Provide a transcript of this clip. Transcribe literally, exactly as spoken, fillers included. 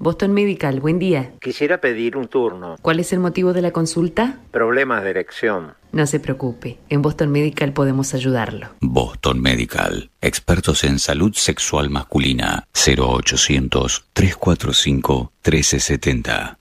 Boston Medical, buen día. Quisiera pedir un turno. ¿Cuál es el motivo de la consulta? Problemas de erección. No se preocupe, en Boston Medical podemos ayudarlo. Boston Medical, expertos en salud sexual masculina. Cero ochocientos, trescientos cuarenta y cinco, trece setenta.